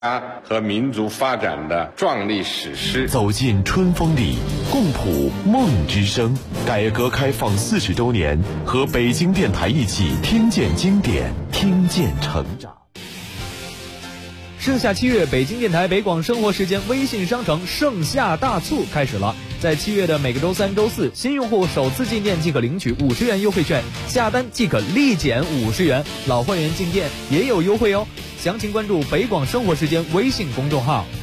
和民族发展的壮丽史诗。 走进春风里，共谱梦之声。改革开放40周年，和北京电台一起听见经典，听见成长。 盛夏7月，北京电台北广生活时间微信商城盛夏大促开始了。在7月的每个周3、周4，新用户首次进店即可领取50元优惠券，下单即可立减50元，老会员进店也有优惠哦。详情关注北广生活时间微信公众号。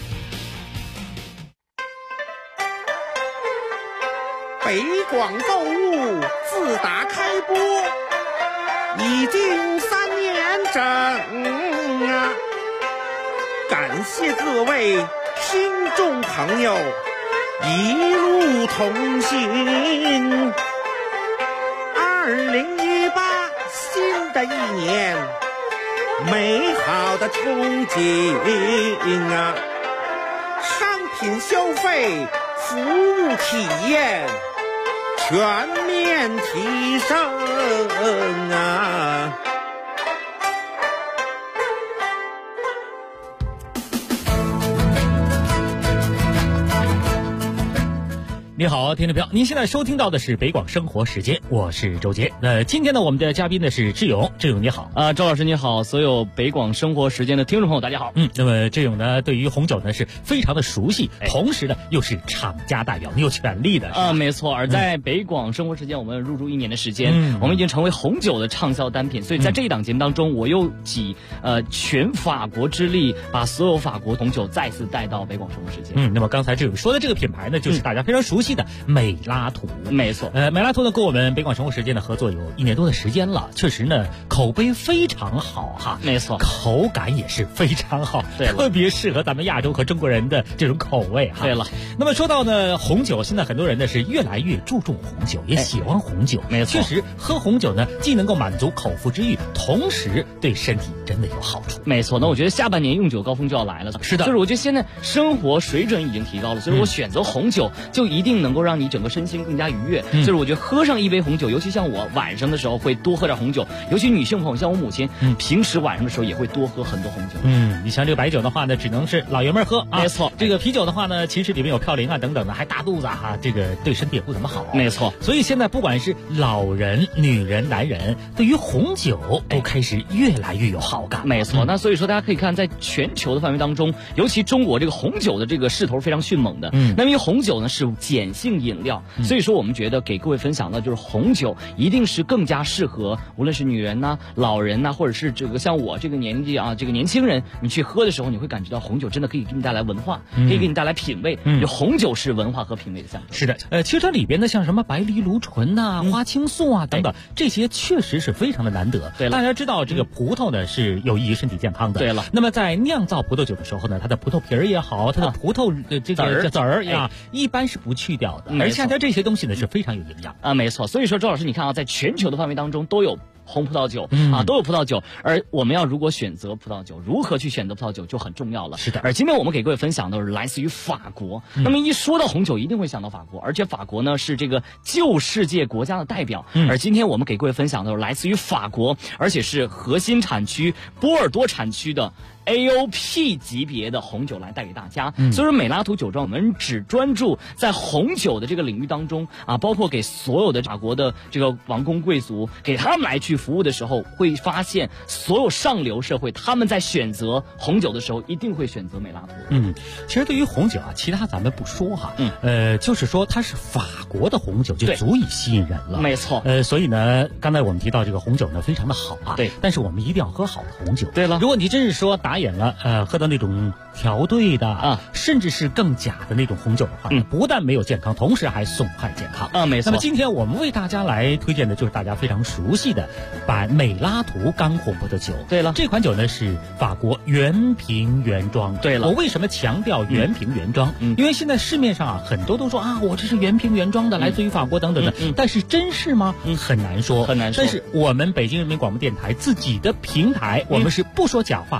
北广购物自打开播已经3年整啊，感谢各位听众朋友一路同行。2018新的一年，美好的憧憬啊，商品消费、服务体验全面提升啊！ 你好，听众朋友，您现在收听到的是北广生活时间，我是周杰。今天呢，我们的嘉宾呢是志勇，志勇你好周老师你好，所有北广生活时间的听众朋友大家好。 那么志勇呢，对于红酒呢是非常的熟悉，同时呢又是厂家代表，你有权利的没错。而在北广生活时间，我们入驻1年的时间，我们已经成为红酒的畅销单品，所以在这一档节目当中，我又集全法国之力，把所有法国红酒再次带到北广生活时间。 那么刚才志勇说的这个品牌呢，就是大家非常熟悉的美拉图。 没错， 美拉图呢跟我们北广生活时间的合作有1年多的时间了，确实呢口碑非常好哈。 没错， 口感也是非常好， 对， 特别适合咱们亚洲和中国人的这种口味哈。 对了， 那么说到呢红酒，现在很多人呢是越来越注重红酒，也喜欢红酒。 没错， 确实喝红酒呢既能够满足口腹之欲，同时对身体真的有好处。 没错，那我觉得下半年用酒高峰就要来了。 是的， 就是我觉得现在生活水准已经提高了，所以我选择红酒就一定能够让你整个身心更加愉悦。就是我觉得喝上一杯红酒，尤其像我晚上的时候会多喝点红酒，尤其女性朋友像我母亲，平时晚上的时候也会多喝很多红酒。 你像这个白酒的话呢，只能是老爷们喝啊。 没错， 这个啤酒的话呢，其实里面有嘌呤啊等等的，还大肚子啊，这个对身体也不怎么好。 没错， 所以现在不管是老人、女人、男人，对于红酒都开始越来越有好感。 没错，那所以说大家可以看，在全球的范围当中，尤其中国这个红酒的这个势头非常迅猛的。那因为红酒呢是碱性饮料，所以说我们觉得给各位分享的就是红酒一定是更加适合无论是女人呐、老人呐，或者是这个像我这个年纪啊，这个年轻人，你去喝的时候，你会感觉到红酒真的可以给你带来文化，可以给你带来品味。红酒是文化和品味的象征。 是的，其实这里边呢，像什么白藜芦醇呐、花青素啊等等，这些确实是非常的难得。 对了， 大家知道这个葡萄呢是有益于身体健康的。 对了， 那么在酿造葡萄酒的时候呢，它的葡萄皮儿也好，它的葡萄这个籽儿呀，一般是不去掉的，而且它这些东西呢是非常有营养啊。没错，所以说周老师，你看啊，在全球的范围当中都有红葡萄酒都有葡萄酒，而我们要如果选择葡萄酒，如何去选择葡萄酒就很重要了。 是的， 而今天我们给各位分享的是来自于法国。那么一说到红酒，一定会想到法国，而且法国呢是这个旧世界国家的代表。而今天我们给各位分享的是来自于法国，而且是核心产区波尔多产区的AOP 级别的红酒来带给大家。所以说美拉图酒庄我们只专注在红酒的这个领域当中啊，包括给所有的法国的这个王公贵族给他们来去服务的时候，会发现所有上流社会他们在选择红酒的时候一定会选择美拉图。 其实对于红酒啊，其他咱们不说哈，就是说它是法国的红酒就足以吸引人了。 没错， 所以呢，刚才我们提到这个红酒呢非常的好啊， 对， 但是我们一定要喝好的红酒。 对了， 如果你真是说打眼了，喝到那种调兑的甚至是更假的那种红酒的话，不但没有健康，同时还损害健康没错。 那么今天我们为大家来推荐的就是大家非常熟悉的美拉图干红葡萄酒。 对了， 这款酒呢是法国原瓶原装。 对了， 我为什么强调原瓶原装？因为现在市面上很多都说我这是原瓶原装的，来自于法国等等的，但是真是吗？很难说， 很难说。 但是我们北京人民广播电台自己的平台，我们是不说假话，不卖假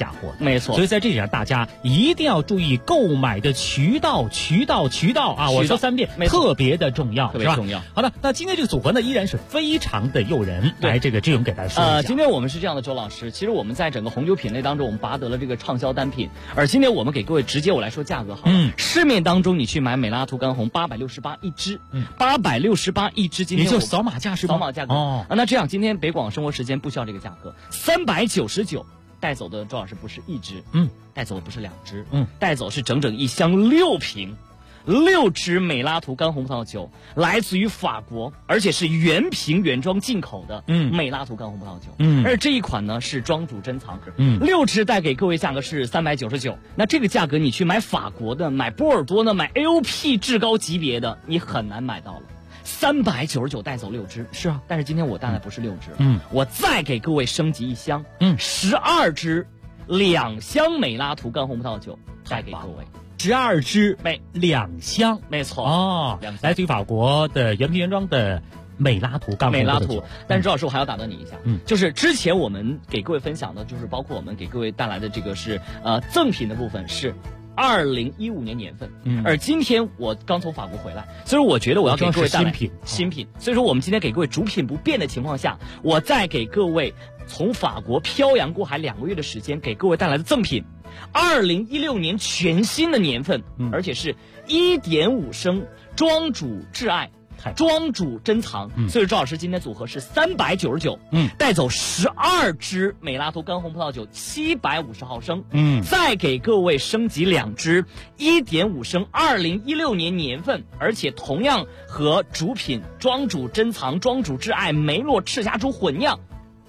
下货的。 没错， 所以在这里大家一定要注意购买的渠道啊！我说3遍，特别的重要， 特别重要。 好的，那今天这个组合呢，依然是非常的诱人。来，这个志勇给大家说一下。 今天我们是这样的，周老师，其实我们在整个红酒品类当中，我们拔得了这个畅销单品。而今天我们给各位直接我来说价格好了。市面当中你去买美拉图干红868一支，868一支，今天也就扫码价是吧？ 扫码价格哦。那这样，今天北广生活时间不需要这个价格，399。带走的周老师不是一支，带走的不是2支，带走是整整一箱6瓶，6支美拉图干红葡萄酒，来自于法国，而且是原瓶原装进口的美拉图干红葡萄酒，而这一款呢是庄主珍藏，6支带给各位价格是399，那这个价格你去买法国的、买波尔多的、买 AOP 至高级别的，你很难买到了。399带走6支，是啊，但是今天我带来不是6支，我再给各位升级一箱，12支，2箱美拉图干红葡萄酒带给各位 ，12支2箱， 没错哦，来自于法国的原瓶原装的美拉图干红葡萄酒。 但是周老师我还要打断你一下，就是之前我们给各位分享的，就是包括我们给各位带来的这个是赠品的部分是2015年年份，而今天我刚从法国回来，所以我觉得我要给各位带来新品，所以说我们今天给各位主品不变的情况下，我再给各位从法国漂洋过海2个月的时间给各位带来的赠品，2016年全新的年份，而且是1.5升庄主挚爱。庄主珍藏，所以周老师今天组合是399，带走12支美拉图干红葡萄酒750毫升，再给各位升级2支1.5升2016年年份，而且同样和主品庄主珍藏、庄主挚爱梅洛赤霞珠混酿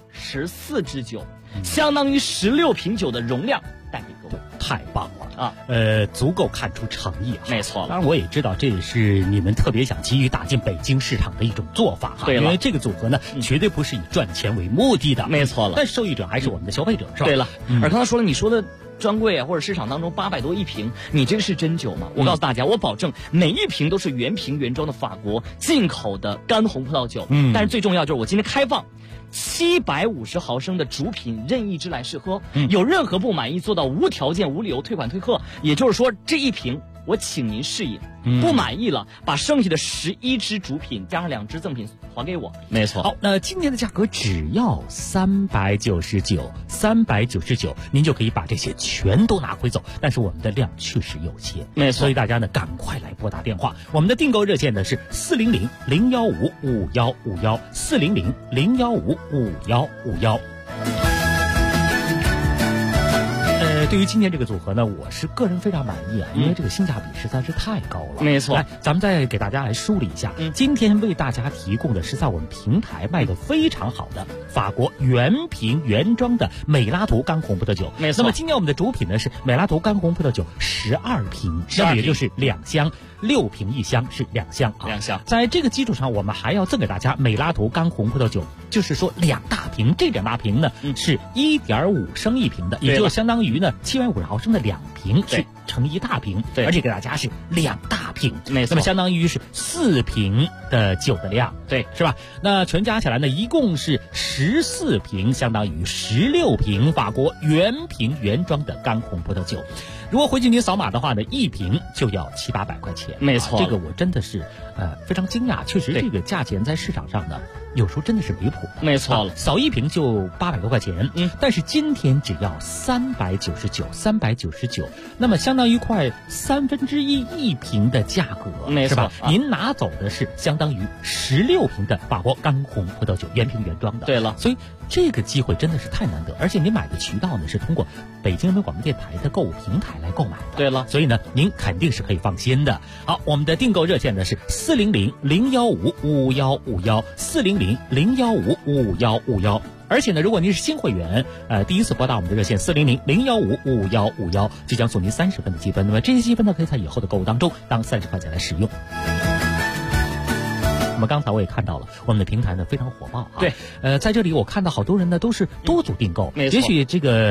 14支酒，相当于16瓶酒的容量带给各位， 太棒了。足够看出诚意啊！ 没错， 当然我也知道这也是你们特别想急于打进北京市场的一种做法哈。 对了， 因为这个组合呢，绝对不是以赚钱为目的的。 没错了， 但受益者还是我们的消费者，是吧？ 对了，而刚才说了，你说的专柜啊或者市场当中800多一瓶，你这个是真酒吗？我告诉大家，我保证每一瓶都是原瓶原装的法国进口的干红葡萄酒。但是最重要就是我今天开放750毫升的主品任意支来试喝，有任何不满意做到无条件无理由退款退货，也就是说这一瓶我请您试饮，不满意了把剩下的11支主品加上2支赠品还给我。 没错。好，那今天的价格只要399，您就可以把这些全都拿回走，但是我们的量确实有限， 没错， 所以大家呢赶快来拨打电话，我们的订购热线呢是400-015-5151，400-015-5151。对于今天这个组合呢，我是个人非常满意啊，因为这个性价比实在是太高了。 没错， 来，咱们再给大家来梳理一下，今天为大家提供的是在我们平台卖的非常好的法国原瓶原装的美拉图干红葡萄酒。 没错。 那么今天我们的主品呢是美拉图干红葡萄酒12瓶，那么也就是2箱，6瓶1箱是2箱啊。 2箱。在这个基础上，我们还要赠给大家美拉图干红葡萄酒，就是说2大瓶，这2大瓶呢是1.5升一瓶的，也就相当于呢750毫升的2瓶是成1大瓶，而且给大家是2大瓶， 没错， 那么相当于是4瓶的酒的量， 对， 是吧？那全加起来呢，一共是14瓶，相当于16瓶法国原瓶原装的干红葡萄酒。如果回去您扫码的话呢，1瓶就要700-800块钱， 没错， 这个我真的是非常惊讶，确实这个价钱在市场上呢，有时候真的是离谱的， 没错了， 扫1瓶就800多块钱，但是今天只要399，那么相当于快1/3瓶的价格， 没错， 是吧？您拿走的是相当于16瓶的法国干红葡萄酒，原瓶原装的。 对了， 所以这个机会真的是太难得，而且您买的渠道呢是通过北京人民广播电台的购物平台来购买的。 对了， 所以呢，您肯定是可以放心的。好，我们的订购热线呢是400-015-5151，400-015-5151。而且呢，如果您是新会员，第一次拨打我们的热线400-015-5151，就将送您30分的积分。那么这些积分呢，可以在以后的购物当中当30块钱来使用。那么刚才我也看到了，我们的平台呢非常火爆啊。 对， 在这里我看到好多人呢都是多组订购， 没错， 也许这个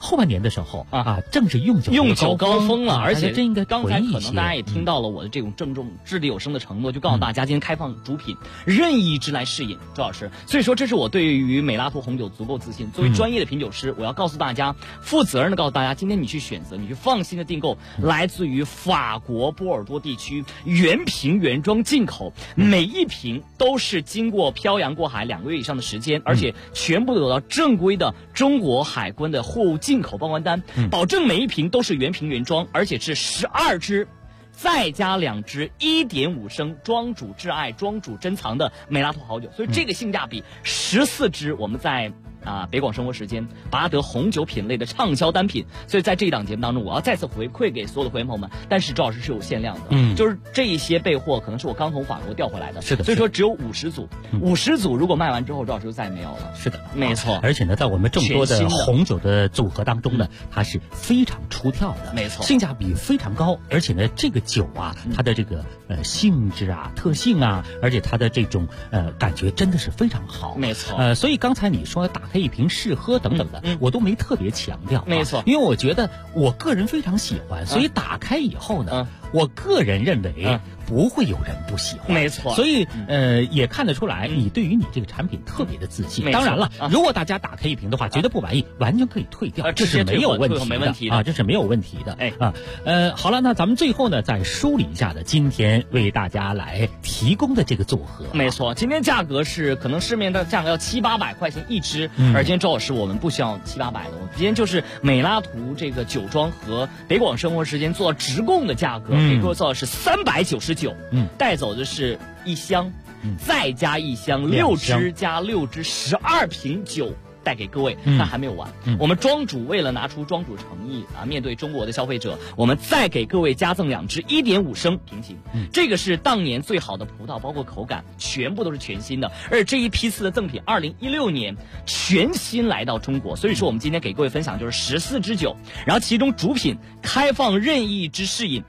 后半年的时候正是用酒高峰了， 而且真应该刚才可能大家也听到了我的这种郑重掷地有声的承诺，就告诉大家今天开放主品任意之来试饮，周老师。所以说这是我对于美拉图红酒足够自信。作为专业的品酒师，我要告诉大家，负责任的告诉大家，今天你去选择，你去放心的订购来自于法国波尔多地区原瓶原装进口，每一瓶都是经过漂洋过海2个月以上的时间，而且全部得到正规的中国海关的货物进口报关单，保证每一瓶都是原瓶原装，而且是12支再加2支1.5升庄主挚爱庄主珍藏的美拉图好酒，所以这个性价比14支我们在北广生活时间拔得红酒品类的畅销单品。所以在这一档节目当中，我要再次回馈给所有的会员朋友们，但是周老师是有限量的，就是这一些备货可能是我刚从法国调回来的， 是的， 所以说只有50组，50组如果卖完之后，周老师就再也没有了。 是的， 没错。 而且呢，在我们众多的红酒的组合当中呢，它是非常出挑的， 没错， 性价比非常高，而且呢，这个酒它的这个性质特性而且它的这种感觉真的是非常好， 没错。 所以刚才你说打开一瓶试喝等等的，我都没特别强调， 没错， 因为我觉得我个人非常喜欢，所以打开以后呢，我个人认为不会有人不喜欢， 没错。 所以也看得出来，你对于你这个产品特别的自信。当然了，如果大家打开一瓶的话，觉得不满意，完全可以退掉，这是没有问题的，这是没有问题的。好了，那咱们最后呢，再梳理一下呢，今天为大家来提供的这个组合， 没错，今天价格是可能市面的价格要700-800块钱一支，而今天周老师我们不需要700-800的，我们今天就是美拉图这个酒庄和北广生活时间做直供的价格，给各位做的是399，带走的是1箱，再加1箱，6支加6支，12瓶酒带给各位，但还没有完。我们庄主为了拿出庄主诚意面对中国的消费者，我们再给各位加赠2支1.5升瓶型。这个是当年最好的葡萄，包括口感全部都是全新的，而且这一批次的赠品2016年全新来到中国，所以说我们今天给各位分享就是14支酒，然后其中主品开放任意之试饮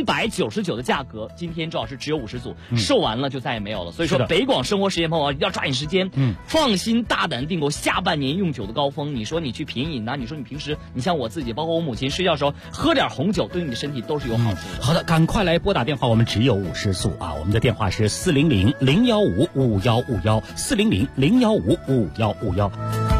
399的价格，今天周老师只有50组，售完了就再也没有了。所以说北广生活时间朋友要抓紧时间，放心大胆订购下半年用酒的高峰。你说你去品饮你说你平时你像我自己，包括我母亲睡觉的时候喝点红酒，对你的身体都是有好处的。 好的，赶快来拨打电话，我们只有50组我们的电话是400-015-5151，400-015-5151。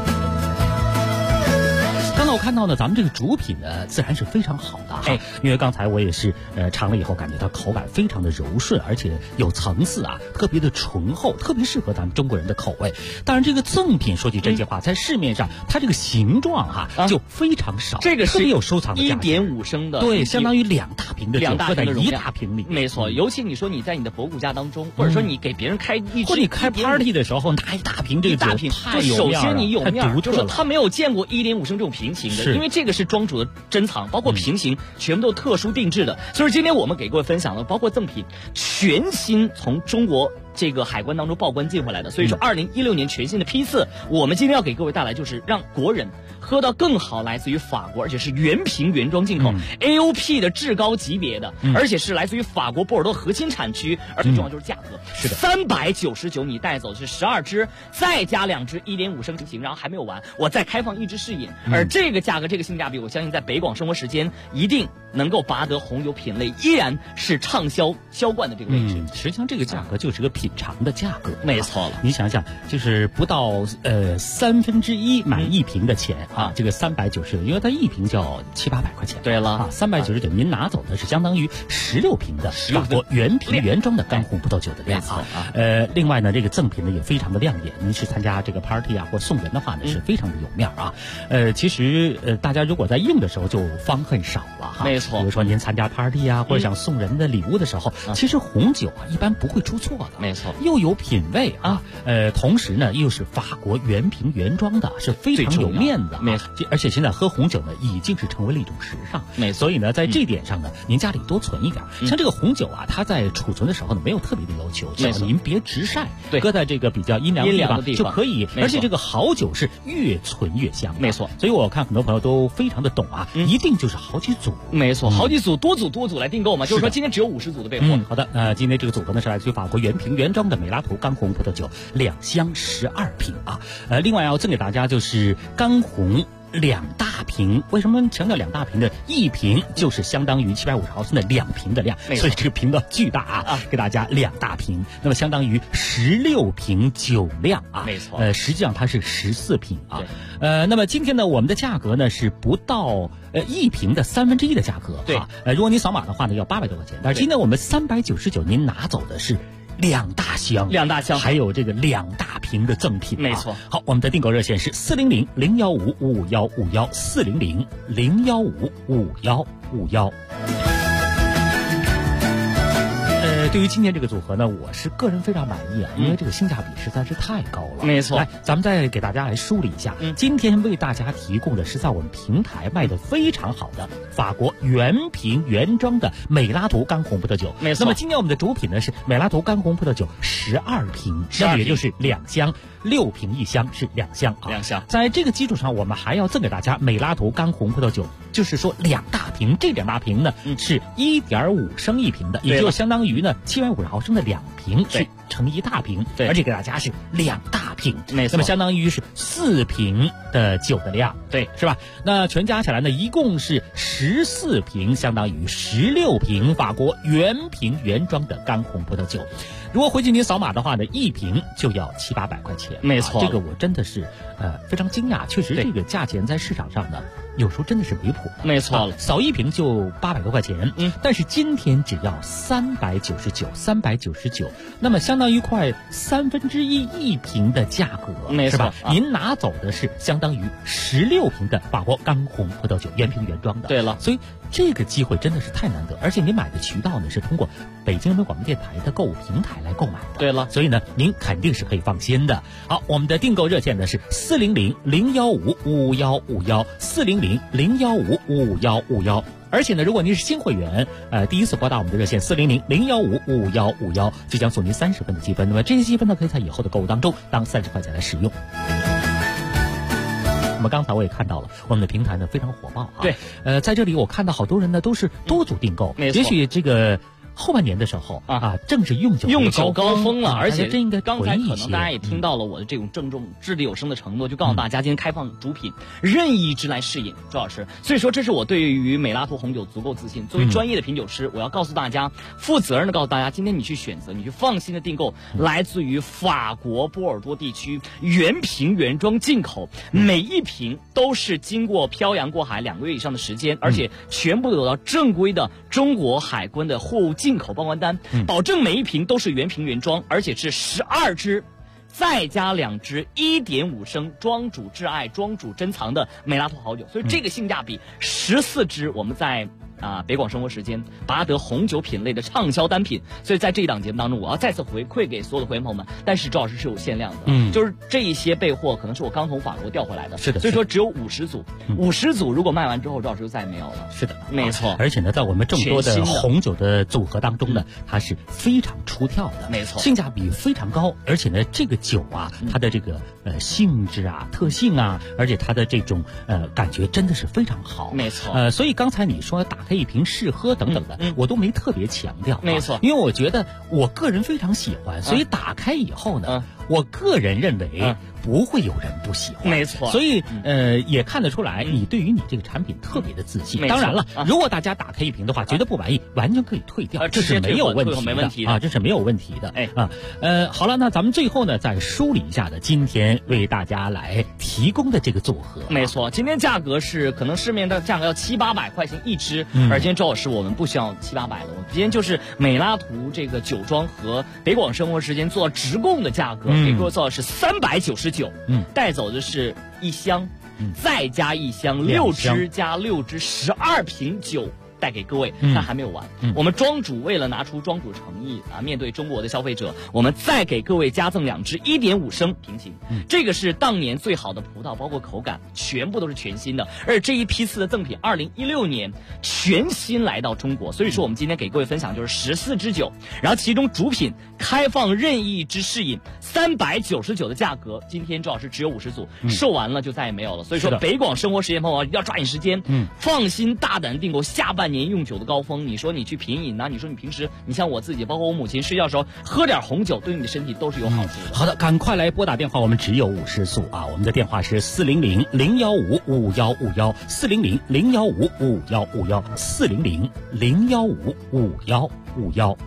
刚才我看到呢，咱们这个主品呢，自然是非常好的因为刚才我也是尝了以后，感觉它口感非常的柔顺，而且有层次特别的醇厚，特别适合咱们中国人的口味。当然，这个赠品说句真心话，在市面上它这个形状就非常少， 这个是特别有收藏的价值 ，1.5升的， 对，相当于2大瓶的酒喝在1大瓶里， 没错。尤其你说你在你的博古家当中，或者说你给别人开一支， 或者你开 party 的时候拿1大瓶这个酒，太有面了， 首先你有面，就是说他没有见过1.5升这种瓶型的，因为这个是庄主的珍藏，包括瓶型全部都特殊定制的。所以今天我们给各位分享的，包括赠品全新从中国这个海关当中报关进回来的。所以说2016年全新的批次，我们今天要给各位带来就是让国人喝到更好，来自于法国，而且是原瓶原装进口，AOP 的至高级别的，而且是来自于法国波尔多核心产区，而最重要就是价格， 是的 ，399你带走是12支，再加2支1.5升瓶型，然后还没有完，我再开放1支试饮，而这个价格这个性价比，我相信在北广生活时间一定能够拔得红酒品类依然是畅销销冠的这个位置。 实际上这个价格就是个品尝的价格， 没错了。 你想想，就是不到1/3买一瓶的钱这个399，因为它一瓶就要700-800块钱。 对了 ，399您拿走的是相当于16瓶的法国原瓶原装的干红葡萄酒的量另外呢，这个赠品呢也非常的亮眼。您是参加这个 party 或送人的话呢，是非常的有面其实大家如果在用的时候就方恨少了没错。 比如说您参加 party 或者想送人的礼物的时候，其实红酒一般不会出错的， 没错， 又有品味同时呢又是法国原瓶原装的，是非常有面子没错。 而且现在喝红酒呢已经是成为了一种时尚， 没错。 所以呢在这点上呢，您家里多存一点。像这个红酒它在储存的时候呢没有特别的要求，只要您别直晒，搁在这个比较阴凉的地方就可以。而且这个好酒是越存越香， 没错。 所以我看很多朋友都非常的懂一定就是好几组， 没错，好几组多组来订购嘛，就是说今天只有50组的备货。 好的，今天这个组合呢是来自于法国原瓶原装的美拉图干红葡萄酒2箱12瓶另外要赠给大家就是干红 2大瓶。为什么强调2大瓶呢？一瓶就是相当于750毫升的2瓶的量，所以这个瓶子巨大啊，给大家2大瓶，那么相当于16瓶酒量啊， 没错。 实际上它是14瓶啊。那么今天呢，我们的价格呢是不到1瓶的1/3的价格。 对， 如果你扫码的话呢，要800多块钱，但是今天我们399，您拿走的是2大箱，还有这个2大瓶的赠品。 没错。 好，我们的订购热线是400-015-5151，400-015-5151。对于今天这个组合呢，我是个人非常满意啊，因为这个性价比实在是太高了。 没错。 来，咱们再给大家来梳理一下，今天为大家提供的是在我们平台卖的非常好的法国原瓶原装的美拉图干红葡萄酒。 没错。 那么今天我们的主品呢是美拉图干红葡萄酒12瓶，那么也就是2箱，6瓶1箱是2箱啊。 2箱。 在这个基础上，我们还要赠给大家美拉图干红葡萄酒，就是说2大瓶，这2大瓶呢是1.5升1瓶的，也就相当于呢750毫升的2瓶去盛1大瓶，而且给大家是2大瓶， 没错。 那么相当于是4瓶的酒的量， 对， 是吧？那全加起来呢，一共是14瓶，相当于16瓶法国原瓶原装的干红葡萄酒。如果回去您扫码的话呢，1瓶就要700-800块钱， 没错。 这个我真的是非常惊讶，确实这个价钱在市场上呢，有时候真的是离谱的。 没错， 扫1瓶就800多块钱，但是今天只要399，那么相当于快1/3瓶的价格， 没错。 是吧？您拿走的是相当于16瓶的法国干红葡萄酒，原瓶原装的。 对了， 所以这个机会真的是太难得，而且您买的渠道呢是通过北京人民广播电台的购物平台来购买的。 对了， 所以呢，您肯定是可以放心的。好，我们的订购热线呢是400-015-5151，400-015-5151。而且呢，如果您是新会员，第一次拨打我们的热线400-015-5151，就将送您30分的积分。那么这些积分呢，可以在以后的购物当中当30块钱来使用。那么刚才我也看到了，我们的平台呢非常火爆啊。 对， 在这里我看到好多人呢都是多组订购， 没错。 也许这个后半年的时候正是用酒高峰了， 而且真应该刚才可能大家也听到了我的这种郑重掷地有声的承诺，就告诉大家今天开放主品任意之来试饮，周老师。所以说这是我对于美拉图红酒足够自信。作为专业的品酒师，我要告诉大家，负责任的告诉大家，今天你去选择，你去放心的订购来自于法国波尔多地区原瓶原装进口，每一瓶都是经过漂洋过海2个月以上的时间，而且全部得到正规的中国海关的货物进口报关单，保证每一瓶都是原瓶原装，而且是12支再加2支1.5升庄主挚爱庄主珍藏的美拉图好酒，所以这个性价比14支我们在北广生活时间拔得红酒品类的畅销单品。所以在这一档节目当中，我要再次回馈给所有的会员朋友们，但是周老师是有限量的，就是这一些备货可能是我刚从法国调回来的， 是的， 所以说只有50组，50组如果卖完之后，周老师就再也没有了。 是的， 没错。 而且呢，在我们众多的红酒的组合当中呢，它是非常出挑的， 没错， 性价比非常高，而且呢，这个酒啊，它的这个性质啊、特性啊，而且它的这种感觉真的是非常好， 没错。 所以刚才你说打开一瓶试喝等等的，我都没特别强调， 没错， 因为我觉得我个人非常喜欢，所以打开以后呢，我个人认为不会有人不喜欢， 没错。 所以也看得出来，你对于你这个产品特别的自信。当然了，如果大家打开一瓶的话，觉得不满意，完全可以退掉，这是没有问题的，这是没有问题的。好了，那咱们最后呢，再梳理一下的今天为大家来提供的这个组合， 没错，今天价格是可能市面的价格要700-800块钱一支，而今天周老师我们不需要700-800的，我们今天就是美拉图这个酒庄和北广生活时间做直供的价格，给各位做的是399，带走的是1箱，再加1箱，6支加6支，12瓶酒带给各位，但还没有完。我们庄主为了拿出庄主诚意面对中国的消费者，我们再给各位加赠2支1.5升平行。这个是当年最好的葡萄，包括口感全部都是全新的，而这一批次的赠品2016年全新来到中国，所以说我们今天给各位分享就是14支酒，然后其中主品开放任意之试饮399的价格，今天周老师只有50组，售完了就再也没有了。所以说北广生活时间朋友要抓紧时间，放心大胆订购，下半万年用酒的高峰，你说你去品饮啊，你说你平时你像我自己，包括我母亲睡觉的时候喝点红酒，对你的身体都是有好处的。 好的，赶快来拨打电话，我们只有50速啊，我们的电话是400-015-5151，400-015-5151，400-015-5151。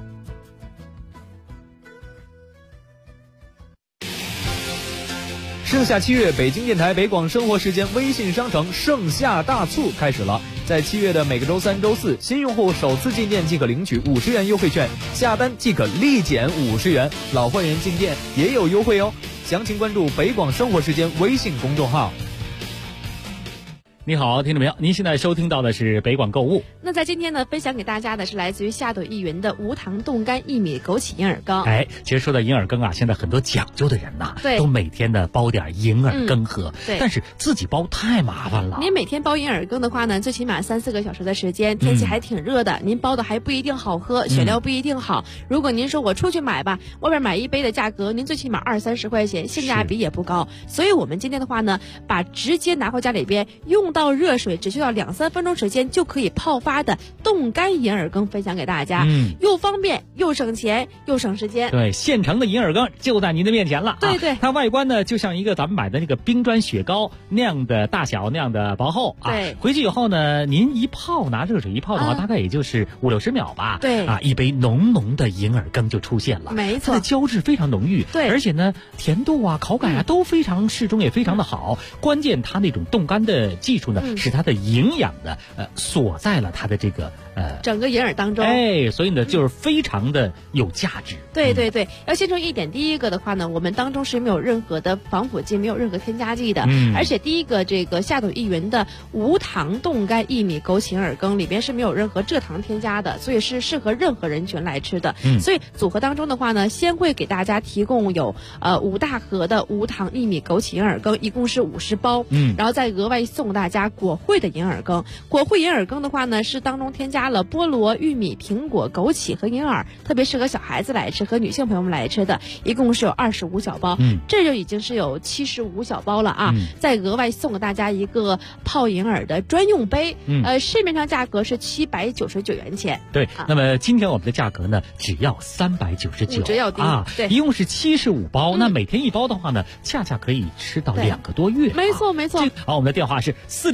盛夏7月，北京电台北广生活时间微信商城盛夏大促开始了。在7月的每个周3、周4，新用户首次进店即可领取50元优惠券，下单即可立减50元，老会员进店也有优惠哦。详情关注北广生活时间微信公众号。 你好，听众朋友，您现在收听到的是北广购物。 那在今天呢，分享给大家的是来自于夏朵一云的无糖冻干薏米枸杞银耳羹。 其实说到银耳羹啊，现在很多讲究的人呐，都每天呢煲点银耳羹喝。但是自己煲太麻烦了。 您每天煲银耳羹的话呢，最起码3-4个小时的时间，天气还挺热的，您煲的还不一定好喝，选料不一定好。如果您说我出去买吧，外边买一杯的价格，您最起码20-30块钱，性价比也不高。所以我们今天的话呢，把直接拿回家里边用到热水，只需要2-3分钟时间就可以泡发的冻干银耳羹分享给大家，又方便又省钱又省时间。 对，现成的银耳羹就在您的面前了。 对， 它外观呢就像一个咱们买的那个冰砖雪糕那样的大小，那样的薄厚啊。 对， 回去以后呢，您一泡，拿热水一泡的话，大概也就是50-60秒吧。 对啊，一杯浓浓的银耳羹就出现了。 没错， 它的胶质非常浓郁。 对， 而且呢，甜度啊、口感啊都非常适中，也非常的好。关键它那种冻干的技术呢，使它的营养的锁在了它的这个整个银耳当中。 所以呢就是非常的有价值。 对，要先说一点，第一个的话呢，我们当中是没有任何的防腐剂，没有任何添加剂的。而且第一个这个夏朵一云的无糖冻干薏米枸杞银耳羹里边是没有任何蔗糖添加的，所以是适合任何人群来吃的。所以组合当中的话呢，先会给大家提供有5大盒的无糖薏米枸杞银耳羹，一共是50包。然后再额外送大家果汇的银耳羹。果汇银耳羹的话呢，是当中添加了菠萝、玉米、苹果、枸杞和银耳，特别适合小孩子来吃和女性朋友们来吃的，一共是有25小包。这就已经是有75小包了啊。再额外送给大家一个泡银耳的专用杯。市面上价格是799元钱。 对，那么今天我们的价格呢，只要399， 只要低啊。 对， 一共是75包。那每天1包的话呢，恰恰可以吃到2个多月。 没错。 好，我们的电话是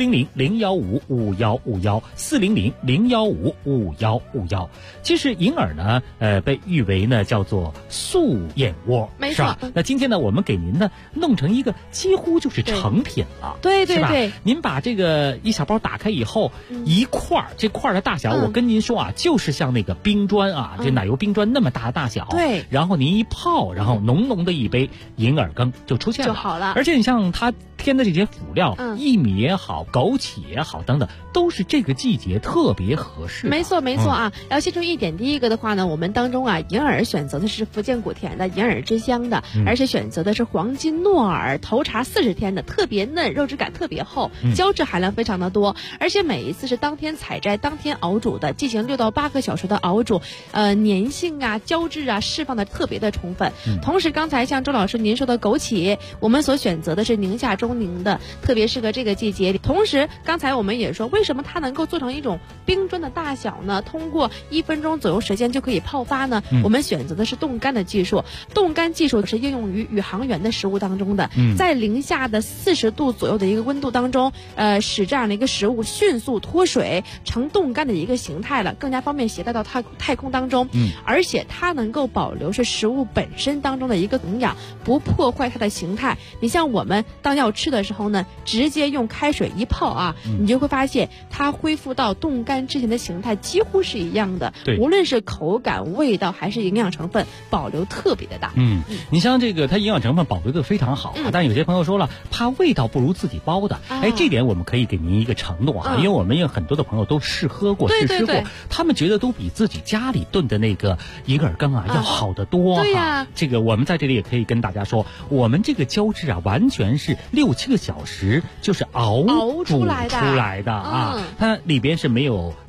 400-015-5151，400-015-5151。其实银耳呢，被誉为呢叫做素燕窝， 没错。 那今天呢，我们给您呢弄成一个几乎就是成品了， 对， 是吧？您把这个一小包打开以后，一块儿，这块儿的大小，我跟您说啊，就是像那个冰砖啊，这奶油冰砖那么大的大小。 对。 然后您一泡，然后浓浓的一杯银耳羹就出现了， 就好了。 而且你像它添的这些辅料，薏米也好，枸杞也好，等等，都是这个季节特别合适。 没错啊。要先说一点，第一个的话呢，我们当中啊，银耳选择的是福建古田的银耳之乡的，而且选择的是黄金糯耳，头茶40天的，特别嫩，肉质感特别厚，胶质含量非常的多，而且每一次是当天采摘当天熬煮的，进行6到8个小时的熬煮，粘性啊、胶质啊释放的特别的充分。同时刚才像周老师您说的枸杞，我们所选择的是宁夏中宁的，特别适合这个季节。同时刚才我们也说，为什么它能够做成一种冰砖的大小呢？通过1分钟左右时间就可以泡发呢？我们选择的是冻干的技术，冻干技术是应用于宇航员的食物当中的，在零下的40度左右的一个温度当中，使这样的一个食物迅速脱水成冻干的一个形态了，更加方便携带到太空当中。而且它能够保留是食物本身当中的一个营养，不破坏它的形态。你像我们当要吃的时候呢，直接用开水一泡啊，你就会发现它恢复到冻干之前的形态几乎是一样的，无论是口感、味道还是营养成分保留特别的大。 你像这个它营养成分保留的非常好，但有些朋友说了，怕味道不如自己煲的。这点我们可以给您一个承诺啊，因为我们有很多的朋友都试喝过、试吃过，他们觉得都比自己家里炖的那个银耳羹啊要好得多。 对呀， 这个我们在这里也可以跟大家说，我们这个胶质啊，完全是6-7个小时就是熬煮出来的啊，它里边是没有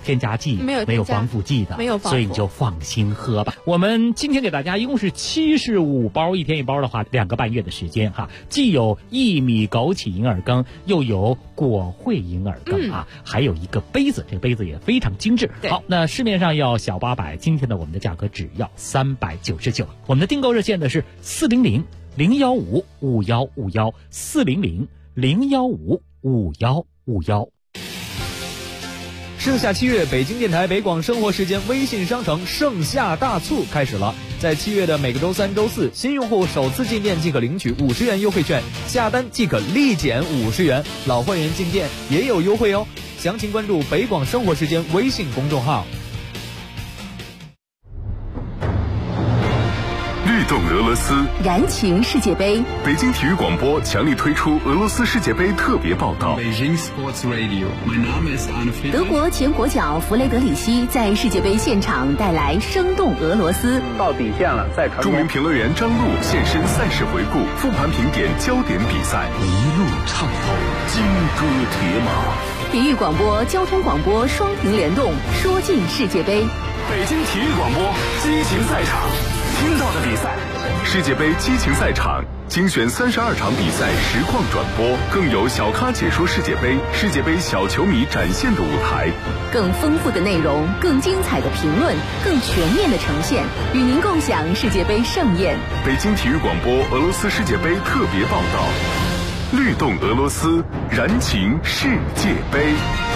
添加剂、没有防腐剂的，所以你就放心喝吧。我们今天给大家一共是75包，1天1包的话，2个半月的时间哈，既有薏米枸杞银耳羹，又有果惠银耳羹啊，还有一个杯子，这个杯子也非常精致。好，那市面上要小800，今天的我们的价格只要399。我们的订购热线呢是400-015-5151，400-015-5151。 盛夏7月，北京电台北广生活时间微信商城盛夏大促开始了。在7月的每个周3、周4，新用户首次进店即可领取50元优惠券，下单即可立减50元，老会员进店也有优惠哦。详情关注北广生活时间微信公众号。 律动俄罗斯， 燃情世界杯。 北京体育广播强力推出俄罗斯世界杯特别报道。 德国前国脚弗雷德里希在世界杯现场带来生动俄罗斯。 到底线了，再传。 著名评论员张璐现身赛事回顾，复盘评点焦点比赛，一路畅透金戈铁马。 体育广播、交通广播双屏联动，说尽世界杯。 北京体育广播激情赛场，听到的比赛，世界杯激情赛场精选32场比赛实况转播，更有小咖解说世界杯，世界杯小球迷展现的舞台， 更丰富的内容，更精彩的评论，更全面的呈现，与您共享世界杯盛宴。 北京体育广播俄罗斯世界杯特别报道，律动俄罗斯，燃情世界杯。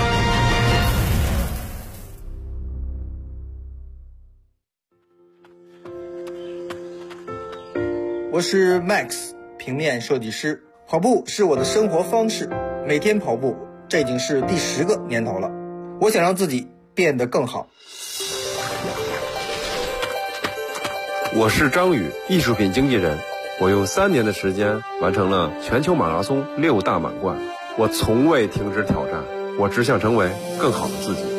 我是 Max， 平面设计师。跑步是我的生活方式，每天跑步，这已经是第10个年头了。我想让自己变得更好。 我是张宇，艺术品经纪人。我用3年的时间完成了全球马拉松6大满贯。我从未停止挑战，我只想成为更好的自己。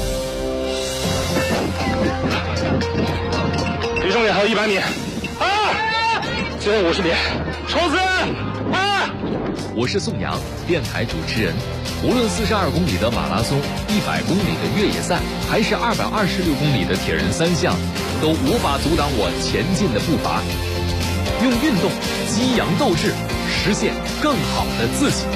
离终点还有100米。最后50米，冲刺！ 我是宋阳，电台主持人。无论42公里的马拉松、100公里的越野赛，还是226公里的铁人3项，都无法阻挡我前进的步伐。用运动激扬斗志，实现更好的自己。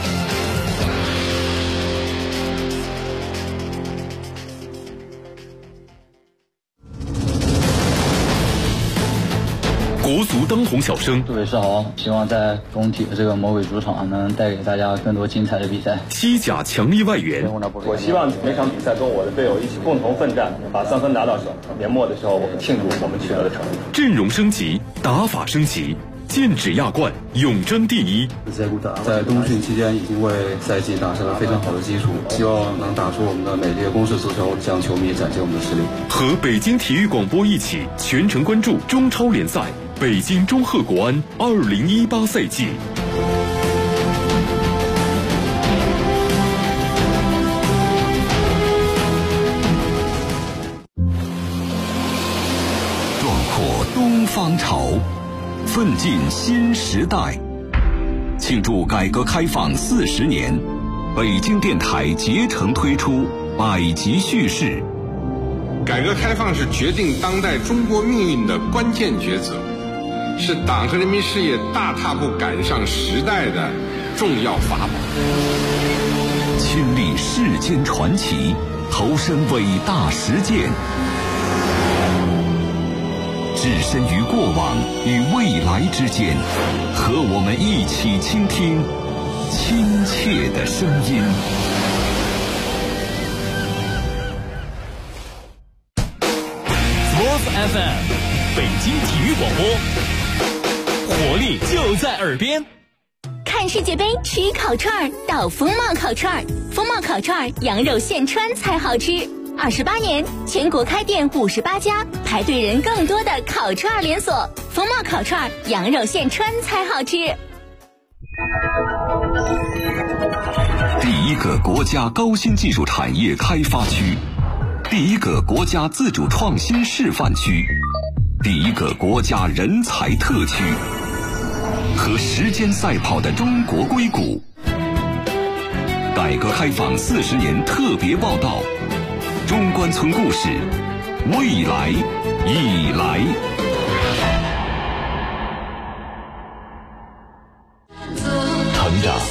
国足当红小生， 杜伟是好，希望在工体的这个魔鬼主场能带给大家更多精彩的比赛。 西甲强力外援， 我希望每场比赛跟我的队友一起共同奋战，把3分拿到手。年末的时候，我们庆祝我们取得的成绩。 阵容升级，打法升级，剑指亚冠，永争第一。 在冬训期间已经为赛季打下了非常好的基础，希望能打出我们的美丽的攻势足球，向球迷展现我们的实力。 和北京体育广播一起全程关注中超联赛。北京中赫国安2018赛季。 壮阔东方潮，奋进新时代。庆祝改革开放40年，北京电台竭诚推出百集叙事。 改革开放是决定当代中国命运的关键抉择，是党和人民事业大踏步赶上时代的重要法宝。 亲历世间传奇，投身伟大实践，置身于过往与未来之间，和我们一起倾听亲切的声音。 FM 北京体育广播，活力就在耳边。 看世界杯吃烤串，到风貌烤串，风貌烤串羊肉现穿才好吃。28年，全国开店58家，排队人更多的烤串连锁。风貌烤串羊肉现穿才好吃。 第一个国家高新技术产业开发区，第一个国家自主创新示范区，第一个国家人才特区，和时间赛跑的中国硅谷。改革开放40年特别报道， 中关村故事，未来已来。成长